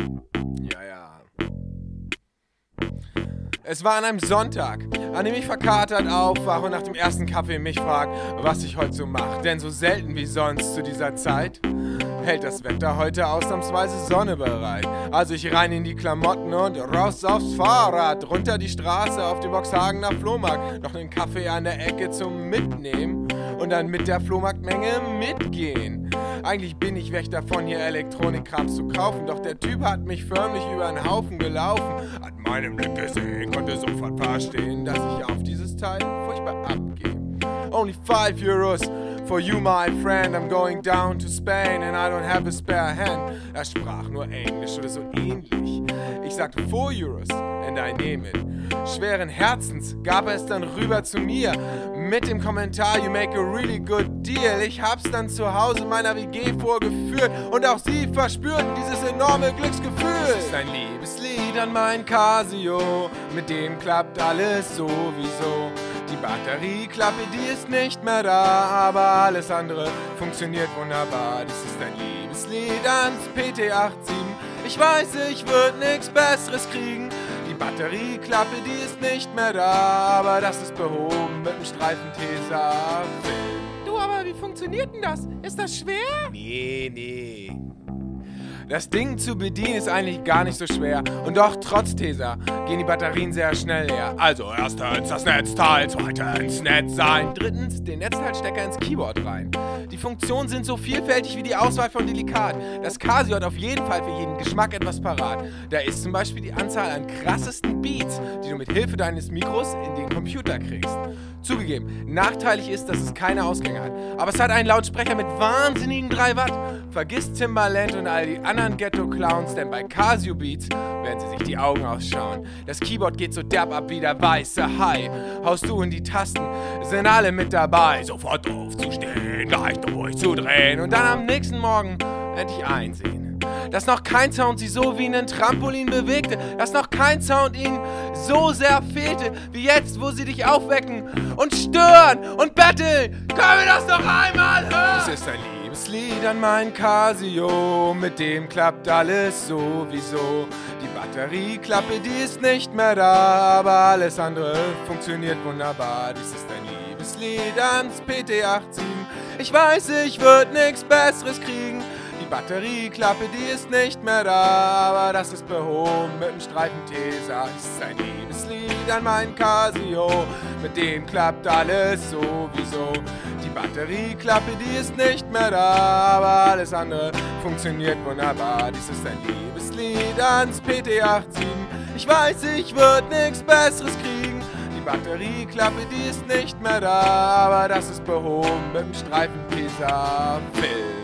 Ja, ja. Es war an einem Sonntag, an dem ich verkatert aufwache und nach dem ersten Kaffee mich frag, was ich heute so mach. Denn so selten wie sonst zu dieser Zeit hält das Wetter heute ausnahmsweise Sonne bereit. Also ich rein in die Klamotten und raus aufs Fahrrad, runter die Straße auf dem Boxhagener Flohmarkt, noch einen Kaffee an der Ecke zum Mitnehmen und dann mit der Flohmarktmenge mitgehen. Eigentlich bin ich weg davon, hier Elektronikkrams zu kaufen, doch der Typ hat mich förmlich über den Haufen gelaufen. An meinem Blick gesehen, konnte sofort verstehen, dass ich auf dieses Teil furchtbar abgehe. Only 5 Euros for you, my friend. I'm going down to Spain and I don't have a spare hand. Er sprach nur Englisch oder so ähnlich. Ich sagte 4 Euros and I name it. Schweren Herzens gab er es dann rüber zu mir mit dem Kommentar, you make a really good deal. Ich hab's dann zu Hause meiner WG vorgeführt und auch sie verspürten dieses enorme Glücksgefühl. Es ist ein Liebeslied an mein Casio, mit dem klappt alles sowieso. Die Batterieklappe, die ist nicht mehr da, aber alles andere funktioniert wunderbar. Dies ist ein Liebeslied ans PT87. Ich weiß, ich würd nix Besseres kriegen. Die Batterieklappe, die ist nicht mehr da, aber das ist behoben mit dem Streifen Tesafilm. Du, aber wie funktioniert denn das? Ist das schwer? Nee. Das Ding zu bedienen ist eigentlich gar nicht so schwer. Und doch, trotz Tesa, gehen die Batterien sehr schnell leer. Also erstens das Netzteil, zweitens Netz sein, drittens den Netzteilstecker ins Keyboard rein. Die Funktionen sind so vielfältig wie die Auswahl von Delikat. Das Casio hat auf jeden Fall für jeden Geschmack etwas parat. Da ist zum Beispiel die Anzahl an krassesten Beats, die du mit Hilfe deines Mikros in den Computer kriegst. Zugegeben, nachteilig ist, dass es keine Ausgänge hat. Aber es hat einen Lautsprecher mit wahnsinnigen 3 Watt. Vergiss Timbaland und all die anderen Ghetto-Clowns, denn bei Casio Beats werden sie sich die Augen ausschauen. Das Keyboard geht so derb ab wie der weiße Hai. Haust du in die Tasten, sind alle mit dabei. Sofort aufzustehen, gleich durchzudrehen und dann am nächsten Morgen endlich einsehen, dass noch kein Sound sie so wie einen Trampolin bewegte, dass noch kein Sound ihnen so sehr fehlte, wie jetzt, wo sie dich aufwecken und stören und betteln. Können wir das noch einmal hören? Es ist ein Liebeslied an mein Casio, mit dem klappt alles sowieso. Die Batterieklappe, die ist nicht mehr da, aber alles andere funktioniert wunderbar. Dies ist ein Liebeslied ans PT87. Ich weiß, ich würd nix Besseres kriegen. Die Batterieklappe, die ist nicht mehr da, aber das ist behoben mit dem Streifen Tesa. Es ist ein Liebeslied an mein Casio, mit dem klappt alles sowieso. Die Batterieklappe, die ist nicht mehr da, aber alles andere funktioniert wunderbar. Dies ist ein Liebeslied ans PT87. Ich weiß, ich würd nix Besseres kriegen. Die Batterieklappe, die ist nicht mehr da, aber das ist behoben mit dem Streifen Tesafilm.